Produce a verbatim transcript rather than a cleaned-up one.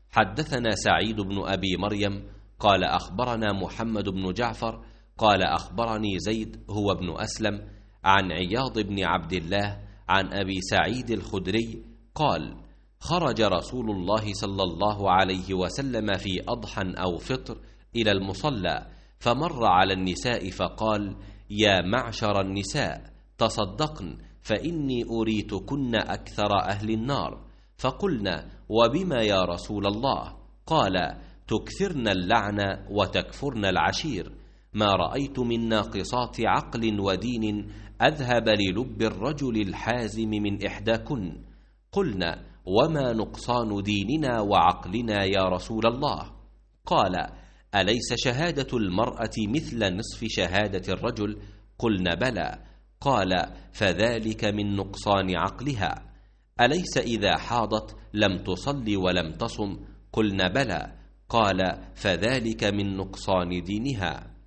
حدثنا سعيد بن أبي مريم قال أخبرنا محمد بن جعفر قال أخبرني زيد هو ابن أسلم عن عياض بن عبد الله عن أبي سعيد الخدري قال خرج رسول الله صلى الله عليه وسلم في أضحى أو فطر إلى المصلى، فمر على النساء فقال: يا معشر النساء تصدقن فإني أريتكن أكثر أهل النار. فقلنا: وبما يا رسول الله؟ قال: تكثرن اللعن وتكفرن العشير، ما رأيت من ناقصات عقل ودين أذهب للب الرجل الحازم من إحداكن. قلنا: وما نقصان ديننا وعقلنا يا رسول الله؟ قال: أليس شهادة المرأة مثل نصف شهادة الرجل؟ قلنا: بلى. قال: فذلك من نقصان عقلها. أليس إذا حاضت لم تصل ولم تصم؟ قلنا: بلى. قال: فذلك من نقصان دينها.